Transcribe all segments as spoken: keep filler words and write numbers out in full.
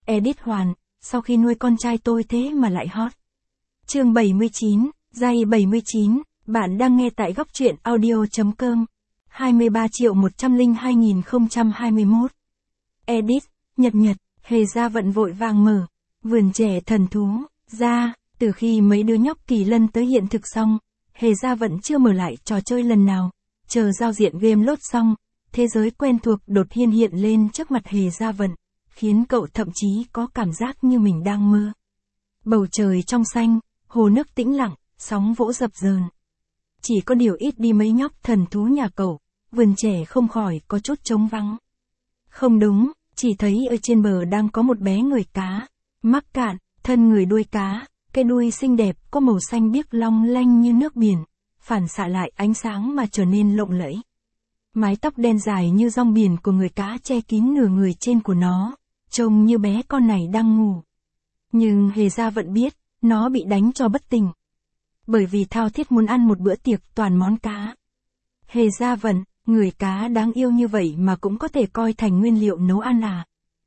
Edit Hoàn, sau khi nuôi con trai tôi thế mà lại hot. Chương bảy mươi chín, giây bảy mươi chín, bạn đang nghe tại góc truyện audio.com. hai mươi ba triệu một trăm lẻ hai nghìn không trăm hai mươi mốt. Edit, nhật nhật, Hề Gia Vận vội vàng mở. Vườn trẻ thần thú, ra, từ khi mấy đứa nhóc Kỳ Lân tới hiện thực xong, Hề Gia Vận chưa mở lại trò chơi lần nào. Chờ giao diện game load xong, thế giới quen thuộc đột nhiên hiện lên trước mặt Hề Gia Vận, khiến cậu thậm chí có cảm giác như mình đang mơ. Bầu trời trong xanh, hồ nước tĩnh lặng, sóng vỗ dập dờn. Chỉ có điều ít đi mấy nhóc thần thú nhà cậu, vườn trẻ không khỏi có chút trống vắng. Không đúng, chỉ thấy ở trên bờ đang có một bé người cá, mắc cạn, thân người đuôi cá, cái đuôi xinh đẹp có màu xanh biếc long lanh như nước biển, phản xạ lại ánh sáng mà trở nên lộng lẫy. Mái tóc đen dài như rong biển của người cá che kín nửa người trên của nó, trông như bé con này đang ngủ. Nhưng Hề Gia Vận biết, nó bị đánh cho bất tỉnh. Bởi vì thao thiết muốn ăn một bữa tiệc toàn món cá. Hề Gia Vận, người cá đáng yêu như vậy mà cũng có thể coi thành nguyên liệu nấu ăn à?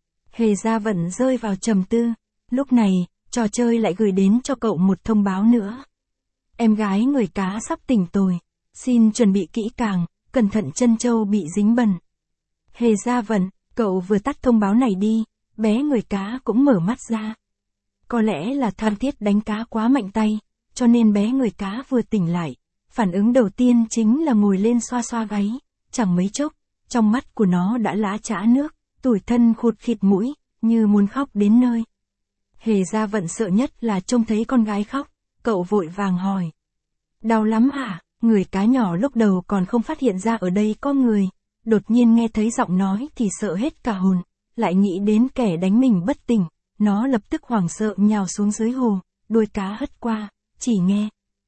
Hề Gia Vận rơi vào trầm tư, lúc này, trò chơi lại gửi đến cho cậu một thông báo nữa. Em gái người cá sắp tỉnh rồi, xin chuẩn bị kỹ càng, cẩn thận chân trâu bị dính bẩn. Hề Gia Vận, cậu vừa tắt thông báo này đi, bé người cá cũng mở mắt ra. Có lẽ là thao thiết đánh cá quá mạnh tay, cho nên bé người cá vừa tỉnh lại, phản ứng đầu tiên chính là ngồi lên xoa xoa gáy, chẳng mấy chốc, trong mắt của nó đã lã chã nước, tủi thân khụt khịt mũi, như muốn khóc đến nơi. Hề Gia Vận sợ nhất là trông thấy con gái khóc, cậu vội vàng hỏi. Đau lắm hả? Người cá nhỏ lúc đầu còn không phát hiện ra ở đây có người, đột nhiên nghe thấy giọng nói thì sợ hết cả hồn, lại nghĩ đến kẻ đánh mình bất tỉnh, nó lập tức hoảng sợ nhào xuống dưới hồ, đuôi cá hất qua, chỉ nghe.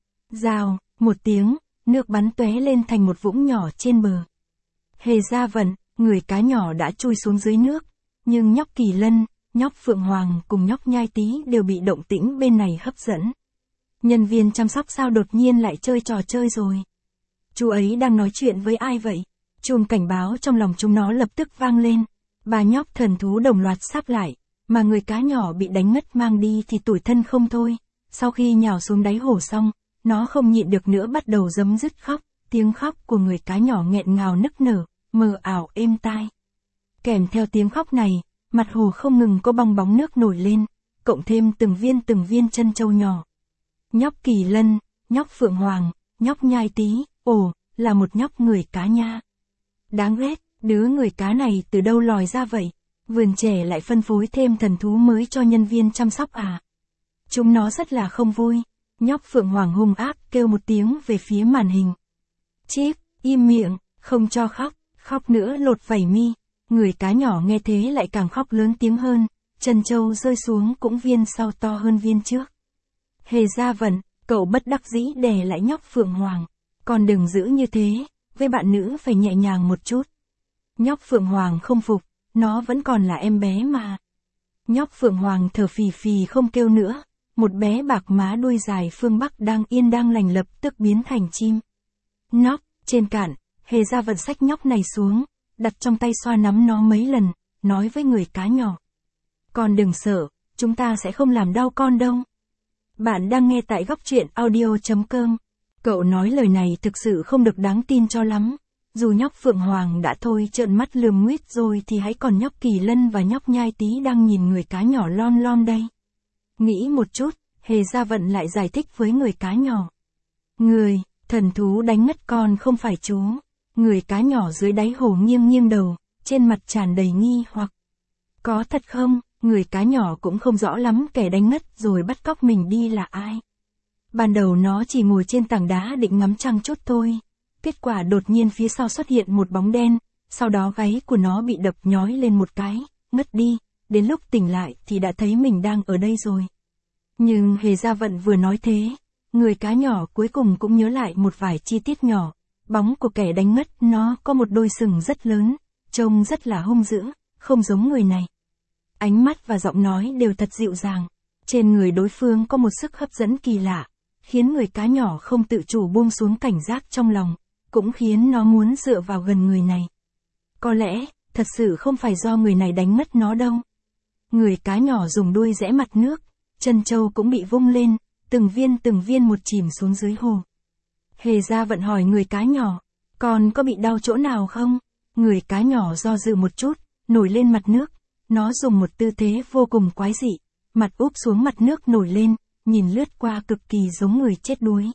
Rào, một tiếng, nước bắn tóe lên thành một vũng nhỏ trên bờ. Hề Gia Vận, người cá nhỏ đã chui xuống dưới nước, nhưng nhóc Kỳ Lân, nhóc Phượng Hoàng cùng nhóc Nhai Tý đều bị động tĩnh bên này hấp dẫn. Nhân viên chăm sóc sao đột nhiên lại chơi trò chơi rồi? Chú ấy đang nói chuyện với ai vậy? Chuông cảnh báo trong lòng chúng nó lập tức vang lên. Ba nhóc thần thú đồng loạt sáp lại, mà người cá nhỏ bị đánh ngất mang đi thì tủi thân không thôi. Sau khi nhào xuống đáy hồ xong, nó không nhịn được nữa bắt đầu rấm rứt khóc, tiếng khóc của người cá nhỏ nghẹn ngào nức nở, mờ ảo êm tai. Kèm theo tiếng khóc này, mặt hồ không ngừng có bong bóng nước nổi lên, cộng thêm từng viên từng viên chân trâu nhỏ. Nhóc Kỳ Lân, nhóc Phượng Hoàng, nhóc Nhai Tý, ồ, là một nhóc người cá nha. Đáng ghét, đứa người cá này từ đâu lòi ra vậy? Vườn trẻ lại phân phối thêm thần thú mới cho nhân viên chăm sóc à? Chúng nó rất là không vui. Nhóc Phượng Hoàng hung ác kêu một tiếng về phía màn hình. Chíp, im miệng, không cho khóc, khóc nữa lột vảy mi. Người cá nhỏ nghe thế lại càng khóc lớn tiếng hơn, chân trâu rơi xuống cũng viên sau to hơn viên trước. Hề Gia Vận, cậu bất đắc dĩ đè lại nhóc Phượng Hoàng. Còn đừng giữ như thế, với bạn nữ phải nhẹ nhàng một chút. Nhóc Phượng Hoàng không phục, nó vẫn còn là em bé mà. Nhóc Phượng Hoàng thở phì phì không kêu nữa, một bé bạc má đuôi dài phương Bắc đang yên đang lành lập tức biến thành chim. Nóc, trên cạn, Hề Gia Vận xách nhóc này xuống, đặt trong tay xoa nắm nó mấy lần, nói với người cá nhỏ. Con đừng sợ, chúng ta sẽ không làm đau con đâu. Bạn đang nghe tại góc truyện audio.com. Cậu nói lời này thực sự không được đáng tin cho lắm. Dù nhóc Phượng Hoàng đã thôi trợn mắt lườm nguyết rồi thì hãy còn nhóc Kỳ Lân và nhóc Nhai Tý đang nhìn người cá nhỏ lon lon đây. Nghĩ một chút, Hề Gia Vận lại giải thích với người cá nhỏ. Người, thần thú đánh ngất con không phải chú. Người cá nhỏ dưới đáy hồ nghiêng nghiêng đầu, trên mặt tràn đầy nghi hoặc. Có thật không? Người cá nhỏ cũng không rõ lắm kẻ đánh ngất rồi bắt cóc mình đi là ai. Ban đầu nó chỉ ngồi trên tảng đá định ngắm trăng chút thôi. Kết quả đột nhiên phía sau xuất hiện một bóng đen, sau đó gáy của nó bị đập nhói lên một cái, ngất đi, đến lúc tỉnh lại thì đã thấy mình đang ở đây rồi. Nhưng Hề Gia Vận vừa nói thế, người cá nhỏ cuối cùng cũng nhớ lại một vài chi tiết nhỏ. Bóng của kẻ đánh ngất nó có một đôi sừng rất lớn, trông rất là hung dữ, không giống người này. Ánh mắt và giọng nói đều thật dịu dàng. Trên người đối phương có một sức hấp dẫn kỳ lạ, khiến người cá nhỏ không tự chủ buông xuống cảnh giác trong lòng, cũng khiến nó muốn dựa vào gần người này. Có lẽ, thật sự không phải do người này đánh ngất nó đâu. Người cá nhỏ dùng đuôi rẽ mặt nước, chân trâu cũng bị vung lên, từng viên từng viên một chìm xuống dưới hồ. Hề Gia Vận hỏi người cá nhỏ, con có bị đau chỗ nào không? Người cá nhỏ do dự một chút, nổi lên mặt nước, nó dùng một tư thế vô cùng quái dị, mặt úp xuống mặt nước nổi lên, nhìn lướt qua cực kỳ giống người chết đuối.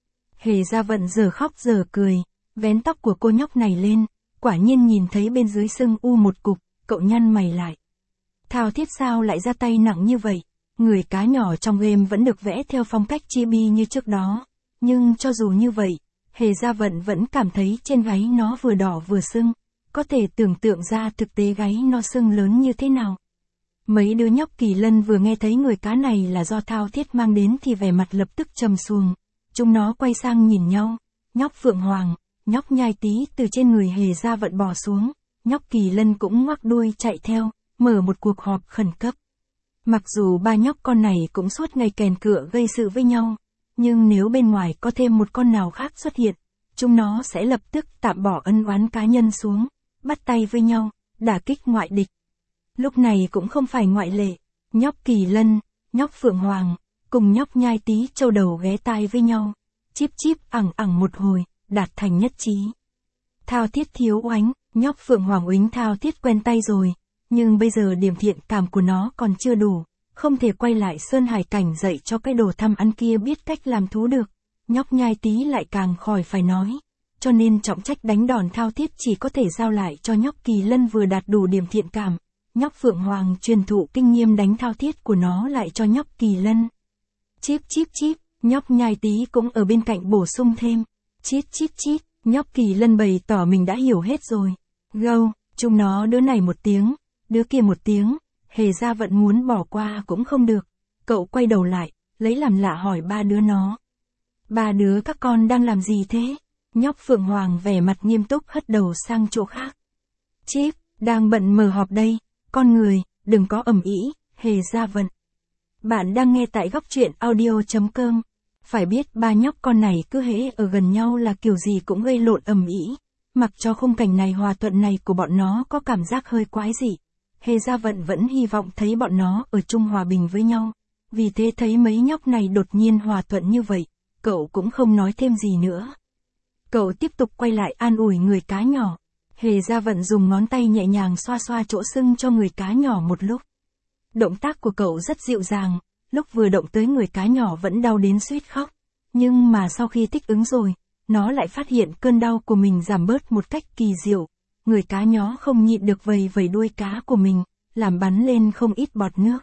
Hề Gia Vận giờ khóc giờ cười, vén tóc của cô nhóc này lên, quả nhiên nhìn thấy bên dưới sưng u một cục, cậu nhăn mày lại. Thao Thiết sao lại ra tay nặng như vậy? Người cá nhỏ trong game vẫn được vẽ theo phong cách chibi như trước đó, nhưng cho dù như vậy, Hề Gia Vận vẫn cảm thấy trên gáy nó vừa đỏ vừa sưng, có thể tưởng tượng ra thực tế gáy nó sưng lớn như thế nào. Mấy đứa nhóc Kỳ Lân vừa nghe thấy người cá này là do Thao Thiết mang đến thì vẻ mặt lập tức trầm xuống, chúng nó quay sang nhìn nhau, nhóc Phượng Hoàng, nhóc Nhai Tý từ trên người Hề Gia Vận bò xuống, nhóc Kỳ Lân cũng ngoắc đuôi chạy theo, mở một cuộc họp khẩn cấp. Mặc dù ba nhóc con này cũng suốt ngày kèn cựa gây sự với nhau, nhưng nếu bên ngoài có thêm một con nào khác xuất hiện, chúng nó sẽ lập tức tạm bỏ ân oán cá nhân xuống, bắt tay với nhau, đả kích ngoại địch. Lúc này cũng không phải ngoại lệ, nhóc Kỳ Lân, nhóc Phượng Hoàng, cùng nhóc Nhai Tý châu đầu ghé tai với nhau, chíp chíp ẳng ẳng một hồi, đạt thành nhất trí. Thao Thiết thiếu oánh, nhóc Phượng Hoàng uýnh Thao Thiết quen tay rồi, nhưng bây giờ điểm thiện cảm của nó còn chưa đủ, không thể quay lại Sơn Hải Cảnh dạy cho cái đồ tham ăn kia biết cách làm thú được. Nhóc Nhai Tý lại càng khỏi phải nói, cho nên trọng trách đánh đòn Thao Thiết chỉ có thể giao lại cho nhóc Kỳ Lân vừa đạt đủ điểm thiện cảm. Nhóc Phượng Hoàng truyền thụ kinh nghiệm đánh Thao Thiết của nó lại cho nhóc Kỳ Lân. Chíp chíp chíp, nhóc Nhai Tý cũng ở bên cạnh bổ sung thêm. Chít chít chít, nhóc Kỳ Lân bày tỏ mình đã hiểu hết rồi. Gâu, chúng nó đứa này một tiếng, đứa kia một tiếng, Hề Gia Vận muốn bỏ qua cũng không được. Cậu quay đầu lại, lấy làm lạ hỏi ba đứa nó. Ba đứa các con đang làm gì thế? Nhóc Phượng Hoàng vẻ mặt nghiêm túc hất đầu sang chỗ khác. Chíp, đang bận mở họp đây, con người, đừng có ầm ĩ, Hề Gia Vận. Bạn đang nghe tại góc truyện audio chấm com. Phải biết ba nhóc con này cứ hễ ở gần nhau là kiểu gì cũng gây lộn ầm ĩ. Mặc cho khung cảnh này hòa thuận này của bọn nó có cảm giác hơi quái dị. Hề Gia Vận vẫn hy vọng thấy bọn nó ở chung hòa bình với nhau. Vì thế thấy mấy nhóc này đột nhiên hòa thuận như vậy, cậu cũng không nói thêm gì nữa. Cậu tiếp tục quay lại an ủi người cá nhỏ. Hề Gia Vận dùng ngón tay nhẹ nhàng xoa xoa chỗ sưng cho người cá nhỏ một lúc. Động tác của cậu rất dịu dàng, lúc vừa động tới người cá nhỏ vẫn đau đến suýt khóc. Nhưng mà sau khi thích ứng rồi, nó lại phát hiện cơn đau của mình giảm bớt một cách kỳ diệu. Người cá nhỏ không nhịn được vầy vầy đuôi cá của mình, làm bắn lên không ít bọt nước.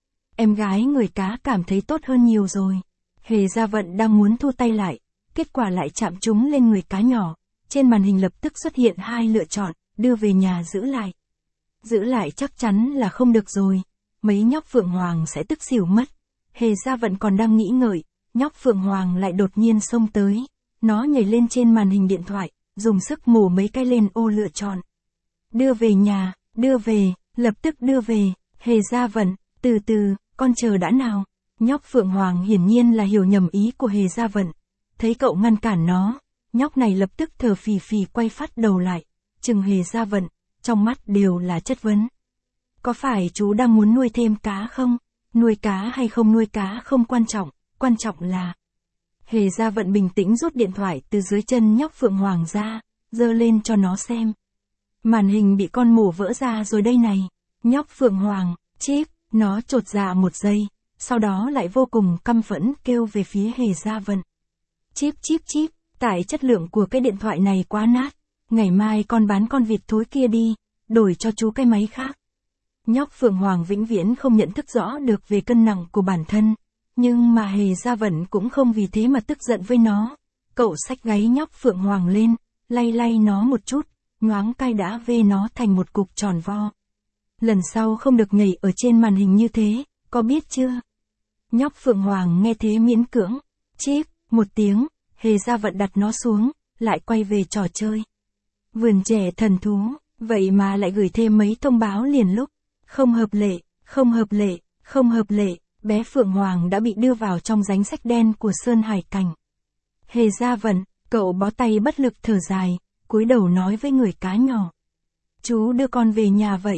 Em gái người cá cảm thấy tốt hơn nhiều rồi. Hề Gia Vận đang muốn thu tay lại, kết quả lại chạm trúng lên người cá nhỏ. Trên màn hình lập tức xuất hiện hai lựa chọn, đưa về nhà giữ lại. Giữ lại chắc chắn là không được rồi, mấy nhóc Phượng Hoàng sẽ tức xỉu mất. Hề Gia Vận còn đang nghĩ ngợi, nhóc Phượng Hoàng lại đột nhiên xông tới. Nó nhảy lên trên màn hình điện thoại, dùng sức mổ mấy cái lên ô lựa chọn. Đưa về nhà, đưa về, lập tức đưa về, Hề Gia Vận, từ từ, con chờ đã nào. Nhóc Phượng Hoàng hiển nhiên là hiểu nhầm ý của Hề Gia Vận. Thấy cậu ngăn cản nó, nhóc này lập tức thở phì phì quay phát đầu lại, chừng Hề Gia Vận, trong mắt đều là chất vấn. Có phải chú đang muốn nuôi thêm cá không? Nuôi cá hay không nuôi cá không quan trọng, quan trọng là... Hề Gia Vận bình tĩnh rút điện thoại từ dưới chân nhóc Phượng Hoàng ra, giơ lên cho nó xem. Màn hình bị con mổ vỡ ra rồi đây này. Nhóc Phượng Hoàng, chíp, nó chột dạ một giây, sau đó lại vô cùng căm phẫn kêu về phía Hề Gia Vận. Chíp chíp chíp, tại chất lượng của cái điện thoại này quá nát, ngày mai con bán con vịt thối kia đi, đổi cho chú cái máy khác. Nhóc Phượng Hoàng vĩnh viễn không nhận thức rõ được về cân nặng của bản thân, nhưng mà Hề Gia Vận cũng không vì thế mà tức giận với nó. Cậu xách gáy nhóc Phượng Hoàng lên, lay lay nó một chút, nhoáng cai đã vê nó thành một cục tròn vo. Lần sau không được nhảy ở trên màn hình như thế, có biết chưa? Nhóc Phượng Hoàng nghe thế miễn cưỡng, chíp, một tiếng, Hề Gia Vận đặt nó xuống, lại quay về trò chơi. Vườn trẻ thần thú, vậy mà lại gửi thêm mấy thông báo liền lúc. Không hợp lệ, không hợp lệ, không hợp lệ, bé Phượng Hoàng đã bị đưa vào trong danh sách đen của Sơn Hải Cảnh. Hề Gia Vận, cậu bó tay bất lực thở dài, cúi đầu nói với người cá nhỏ. Chú đưa con về nhà vậy.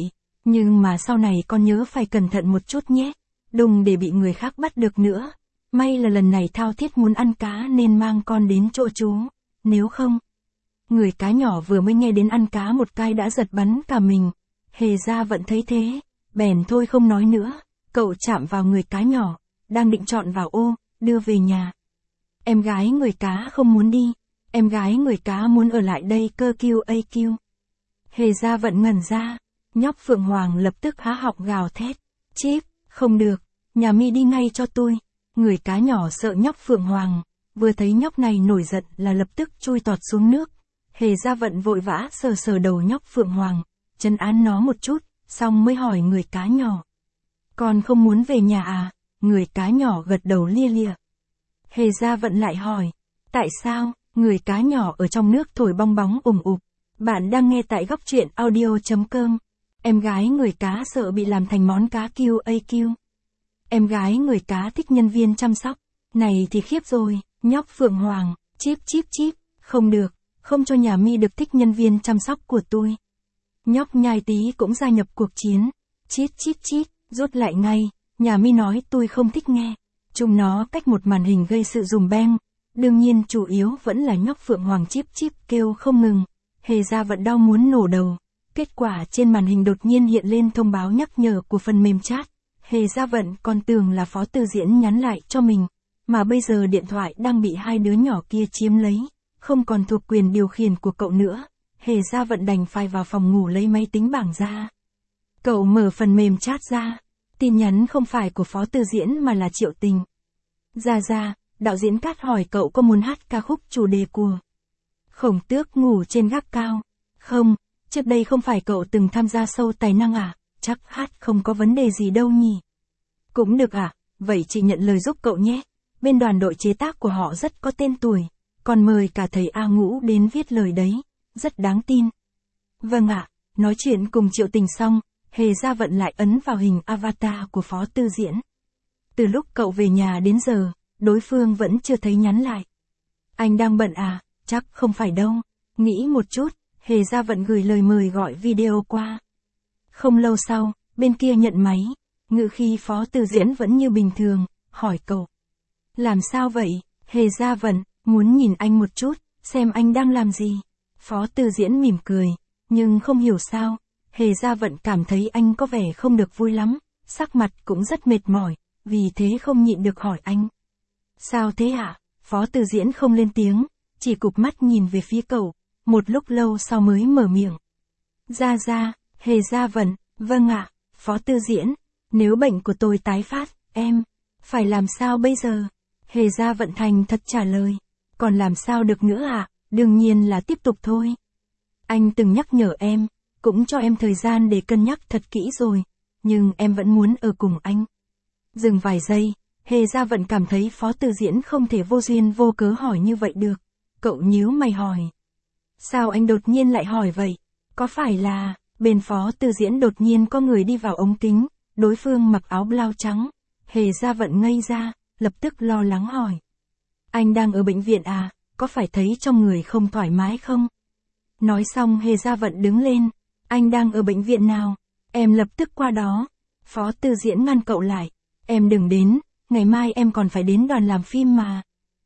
Nhưng mà sau này con nhớ phải cẩn thận một chút nhé. Đừng để bị người khác bắt được nữa. May là lần này thao thiết muốn ăn cá nên mang con đến chỗ chú. Nếu không... Người cá nhỏ vừa mới nghe đến ăn cá một cái đã giật bắn cả mình. Hề Gia Vận thấy thế. Bèn thôi không nói nữa. Cậu chạm vào người cá nhỏ. Đang định chọn vào ô, đưa về nhà. Em gái người cá không muốn đi. Em gái người cá muốn ở lại đây cơ kiu a kiu. Hề Gia Vận ngẩn ra. Nhóc Phượng Hoàng lập tức há họng gào thét. Chíp, không được. Nhà mi đi ngay cho tôi. Người cá nhỏ sợ nhóc Phượng Hoàng. Vừa thấy nhóc này nổi giận là lập tức chui tọt xuống nước. Hề Gia Vận vội vã sờ sờ đầu nhóc Phượng Hoàng. Trấn an nó một chút. Xong mới hỏi người cá nhỏ. Con không muốn về nhà à? Người cá nhỏ gật đầu lia lịa. Hề Gia Vận lại hỏi. Tại sao? Người cá nhỏ ở trong nước thổi bong bóng ủng ụp. Bạn đang nghe tại góc truyện audio.com. Em gái người cá sợ bị làm thành món cá kiu a kiu. Em gái người cá thích nhân viên chăm sóc. Này thì khiếp rồi, nhóc Phượng Hoàng, chíp chíp chíp, không được, không cho nhà mi được thích nhân viên chăm sóc của tôi. Nhóc Nhai Tí cũng gia nhập cuộc chiến. Chít chít chít, rút lại ngay, nhà mi nói tôi không thích nghe. Chúng nó cách một màn hình gây sự dùm beng. Đương nhiên chủ yếu vẫn là nhóc Phượng Hoàng chíp chíp kêu không ngừng. Hề Gia Vận đau muốn nổ đầu. Kết quả trên màn hình đột nhiên hiện lên thông báo nhắc nhở của phần mềm chat. Hề Gia Vận còn tưởng là Phó Tư Diễn nhắn lại cho mình. Mà bây giờ điện thoại đang bị hai đứa nhỏ kia chiếm lấy. Không còn thuộc quyền điều khiển của cậu nữa. Hề Gia Vận đành phải vào phòng ngủ lấy máy tính bảng ra. Cậu mở phần mềm chat ra. Tin nhắn không phải của Phó Tư Diễn mà là Triệu Tình. Gia Gia, đạo diễn Cát hỏi cậu có muốn hát ca khúc chủ đề của Khổng Tước ngủ trên gác cao. Không, trước đây không phải cậu từng tham gia show tài năng à? Chắc hát không có vấn đề gì đâu nhỉ. Cũng được à, vậy chị nhận lời giúp cậu nhé. Bên đoàn đội chế tác của họ rất có tên tuổi. Còn mời cả thầy A Ngũ đến viết lời đấy. Rất đáng tin. Vâng ạ, nói chuyện cùng Triệu Tình xong, Hề Gia Vận lại ấn vào hình avatar của Phó Tư Diễn. Từ lúc cậu về nhà đến giờ, đối phương vẫn chưa thấy nhắn lại. Anh đang bận à? Chắc không phải đâu. Nghĩ một chút, Hề Gia Vận gửi lời mời gọi video qua. Không lâu sau, bên kia nhận máy, ngữ khí Phó Tư Diễn vẫn như bình thường, hỏi cậu. Làm sao vậy? Hề Gia Vận, muốn nhìn anh một chút, xem anh đang làm gì. Phó Tư Diễn mỉm cười, nhưng không hiểu sao, Hề Gia Vận cảm thấy anh có vẻ không được vui lắm, sắc mặt cũng rất mệt mỏi, vì thế không nhịn được hỏi anh. Sao thế ạ? Phó Tư Diễn không lên tiếng, chỉ cụp mắt nhìn về phía cậu, một lúc lâu sau mới mở miệng. Gia Gia, Hề Gia Vận, vâng ạ, Phó Tư Diễn, nếu bệnh của tôi tái phát, em, phải làm sao bây giờ? Hề Gia Vận thành thật trả lời, còn làm sao được nữa ạ, đương nhiên là tiếp tục thôi. Anh từng nhắc nhở em, cũng cho em thời gian để cân nhắc thật kỹ rồi, nhưng em vẫn muốn ở cùng anh. Dừng vài giây, Hề Gia Vận cảm thấy Phó Tư Diễn không thể vô duyên vô cớ hỏi như vậy được. Cậu nhíu mày hỏi. Sao anh đột nhiên lại hỏi vậy? Có phải là, bên Phó Tư Diễn đột nhiên có người đi vào ống kính, đối phương mặc áo blau trắng. Hề Gia Vận ngây ra, lập tức lo lắng hỏi. Anh đang ở bệnh viện à, có phải thấy trong người không thoải mái không? Nói xong Hề Gia Vận đứng lên. Anh đang ở bệnh viện nào? Em lập tức qua đó. Phó Tư Diễn ngăn cậu lại. Em đừng đến, ngày mai em còn phải đến đoàn làm phim mà.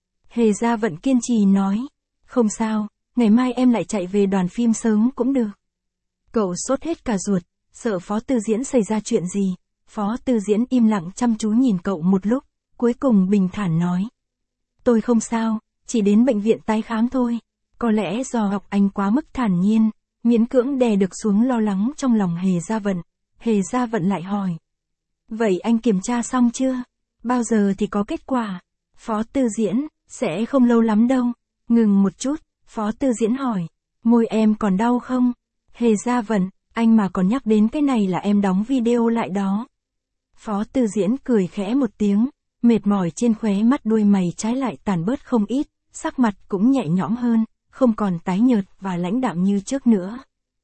Hề Gia Vận kiên trì nói. Không sao, ngày mai em lại chạy về đoàn phim sớm cũng được. Cậu sốt hết cả ruột, sợ Phó Tư Diễn xảy ra chuyện gì. Phó Tư Diễn im lặng chăm chú nhìn cậu một lúc, cuối cùng bình thản nói. Tôi không sao, chỉ đến bệnh viện tái khám thôi. Có lẽ do Ngọc Anh quá mức thản nhiên, miễn cưỡng đè được xuống lo lắng trong lòng Hề Gia Vận. Hề Gia Vận lại hỏi. Vậy anh kiểm tra xong chưa? Bao giờ thì có kết quả? Phó Tư Diễn, sẽ không lâu lắm đâu. Ngừng một chút, Phó Tư Diễn hỏi. Môi em còn đau không? Hề Gia Vận, anh mà còn nhắc đến cái này là em đóng video lại đó. Phó Tư Diễn cười khẽ một tiếng, mệt mỏi trên khóe mắt đuôi mày trái lại tàn bớt không ít, sắc mặt cũng nhẹ nhõm hơn, không còn tái nhợt và lãnh đạm như trước nữa.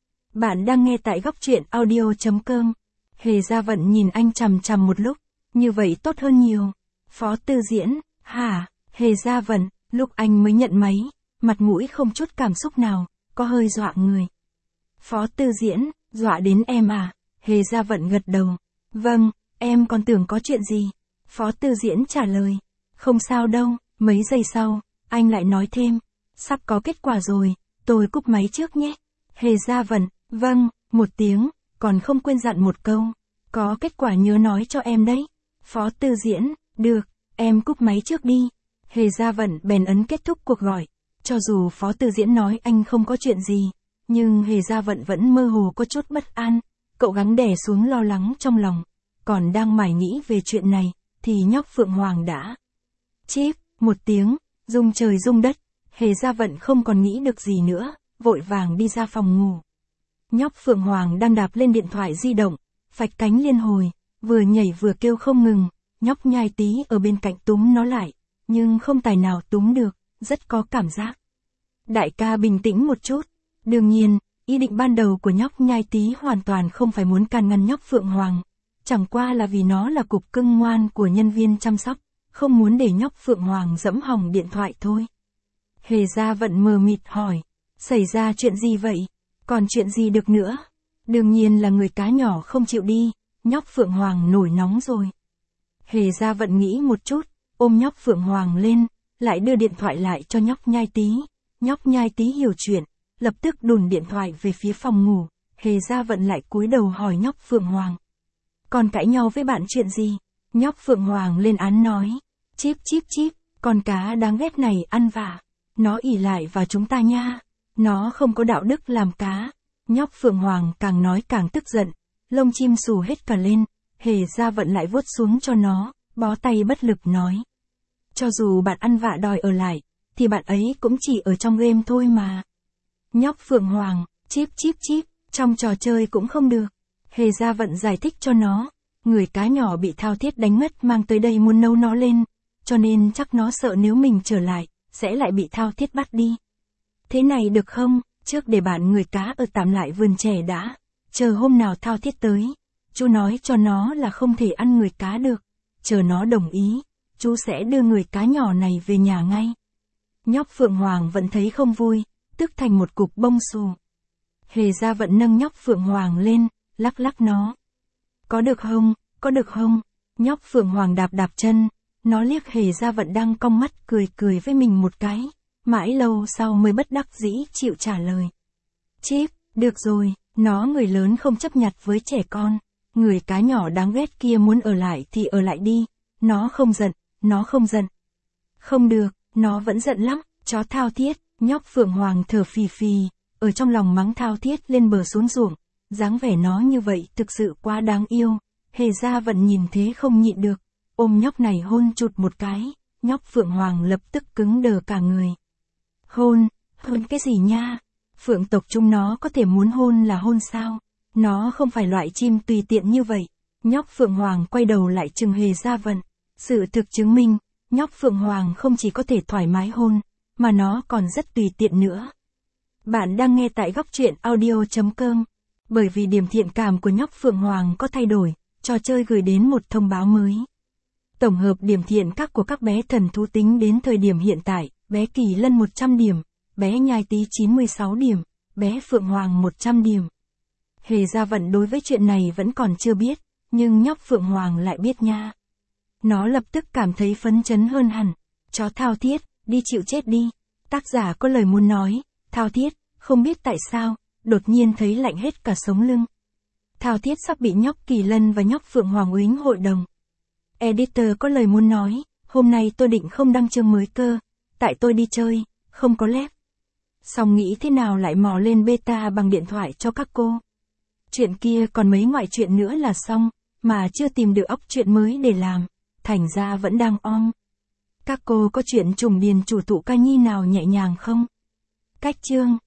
Bạn đang nghe tại góc truyện audio.com. Hề Gia Vận nhìn anh chằm chằm một lúc, như vậy tốt hơn nhiều. Phó Tư Diễn, hả? Hề Gia Vận, lúc anh mới nhận máy, mặt mũi không chút cảm xúc nào, có hơi dọa người. Phó Tư Diễn, dọa đến em à? Hề Gia Vận gật đầu. Vâng, em còn tưởng có chuyện gì. Phó Tư Diễn trả lời. Không sao đâu, mấy giây sau, anh lại nói thêm. Sắp có kết quả rồi, tôi cúp máy trước nhé. Hề Gia Vận, vâng, một tiếng, còn không quên dặn một câu. Có kết quả nhớ nói cho em đấy. Phó Tư Diễn, được, em cúp máy trước đi. Hề Gia Vận bèn ấn kết thúc cuộc gọi. Cho dù Phó Tư Diễn nói anh không có chuyện gì, nhưng Hề Gia Vận vẫn mơ hồ có chút bất an. Cậu gắng đè xuống lo lắng trong lòng. Còn đang mải nghĩ về chuyện này, thì nhóc Phượng Hoàng đã. Chíp, một tiếng, rung trời rung đất. Hề Gia Vận không còn nghĩ được gì nữa, vội vàng đi ra phòng ngủ. Nhóc Phượng Hoàng đang đạp lên điện thoại di động, phạch cánh liên hồi, vừa nhảy vừa kêu không ngừng. Nhóc Nhai Tí ở bên cạnh túm nó lại, nhưng không tài nào túm được, rất có cảm giác. Đại ca bình tĩnh một chút. Đương nhiên, ý định ban đầu của nhóc Nhai Tí hoàn toàn không phải muốn can ngăn nhóc Phượng Hoàng. Chẳng qua là vì nó là cục cưng ngoan của nhân viên chăm sóc, không muốn để nhóc Phượng Hoàng dẫm hỏng điện thoại thôi. Hề Gia Vận mờ mịt hỏi, xảy ra chuyện gì vậy? Còn chuyện gì được nữa? Đương nhiên là người cá nhỏ không chịu đi, nhóc Phượng Hoàng nổi nóng rồi. Hề Gia Vận nghĩ một chút, ôm nhóc Phượng Hoàng lên, lại đưa điện thoại lại cho nhóc Nhai Tí. Nhóc Nhai Tí hiểu chuyện, lập tức đùn điện thoại về phía phòng ngủ. Hề Gia Vận lại cúi đầu hỏi nhóc Phượng Hoàng. Còn cãi nhau với bạn chuyện gì? Nhóc Phượng Hoàng lên án nói. Chíp chíp chíp, con cá đáng ghét này ăn vạ. Nó ỉ lại vào chúng ta nha. Nó không có đạo đức làm cá. Nhóc Phượng Hoàng càng nói càng tức giận. Lông chim xù hết cả lên. Hề Gia Vận lại vuốt xuống cho nó, bó tay bất lực nói. Cho dù bạn ăn vạ đòi ở lại, thì bạn ấy cũng chỉ ở trong game thôi mà. Nhóc Phượng Hoàng, chíp chíp chíp, trong trò chơi cũng không được. Hề Gia Vận giải thích cho nó. Người cá nhỏ bị Thao Thiết đánh ngất mang tới đây muốn nấu nó lên. Cho nên chắc nó sợ nếu mình trở lại, sẽ lại bị Thao Thiết bắt đi. Thế này được không? Trước để bạn người cá ở tạm lại vườn trẻ đã. Chờ hôm nào Thao Thiết tới, chú nói cho nó là không thể ăn người cá được. Chờ nó đồng ý, chú sẽ đưa người cá nhỏ này về nhà ngay. Nhóc Phượng Hoàng vẫn thấy không vui, tức thành một cục bông xù. Hề Gia Vận nâng nhóc Phượng Hoàng lên, lắc lắc nó. Có được không, có được không? Nhóc Phượng Hoàng đạp đạp chân, nó liếc Hề Gia Vận đang cong mắt cười cười với mình một cái. Mãi lâu sau mới bất đắc dĩ chịu trả lời. Chíp, được rồi, nó người lớn không chấp nhặt với trẻ con. Người cá nhỏ đáng ghét kia muốn ở lại thì ở lại đi. Nó không giận, nó không giận. Không được, nó vẫn giận lắm. Chó Thao Thiết, nhóc Phượng Hoàng thở phì phì, ở trong lòng mắng Thao Thiết lên bờ xuống ruộng. Dáng vẻ nó như vậy thực sự quá đáng yêu. Hề Gia Vận nhìn thế không nhịn được, ôm nhóc này hôn chụt một cái. Nhóc Phượng Hoàng lập tức cứng đờ cả người. Hôn, hôn cái gì nha? Phượng tộc chúng nó có thể muốn hôn là hôn sao? Nó không phải loại chim tùy tiện như vậy. Nhóc Phượng Hoàng quay đầu lại chừng Hề Gia Vận. Sự thực chứng minh, nhóc Phượng Hoàng không chỉ có thể thoải mái hôn, mà nó còn rất tùy tiện nữa. Bạn đang nghe tại góc truyện audio chấm com. Bởi vì điểm thiện cảm của nhóc Phượng Hoàng có thay đổi, trò chơi gửi đến một thông báo mới. Tổng hợp điểm thiện các của các bé thần thú tính đến thời điểm hiện tại, bé Kỳ Lân một trăm điểm, bé Nhai Tí chín mươi sáu điểm, bé Phượng Hoàng một trăm điểm. Hề Gia Vận đối với chuyện này vẫn còn chưa biết, nhưng nhóc Phượng Hoàng lại biết nha. Nó lập tức cảm thấy phấn chấn hơn hẳn. Chó Thao Thiết, đi chịu chết đi. Tác giả có lời muốn nói, Thao Thiết, không biết tại sao, đột nhiên thấy lạnh hết cả sống lưng. Thao Thiết sắp bị nhóc Kỳ Lân và nhóc Phượng Hoàng uýnh hội đồng. Editor có lời muốn nói, hôm nay tôi định không đăng chương mới cơ, tại tôi đi chơi, không có lép. Xong nghĩ thế nào lại mò lên beta bằng điện thoại cho các cô. Chuyện kia còn mấy ngoại chuyện nữa là xong, mà chưa tìm được óc chuyện mới để làm, thành ra vẫn đang on. Các cô có chuyện trùng điền chủ thụ ca nhi nào nhẹ nhàng không? Cách chương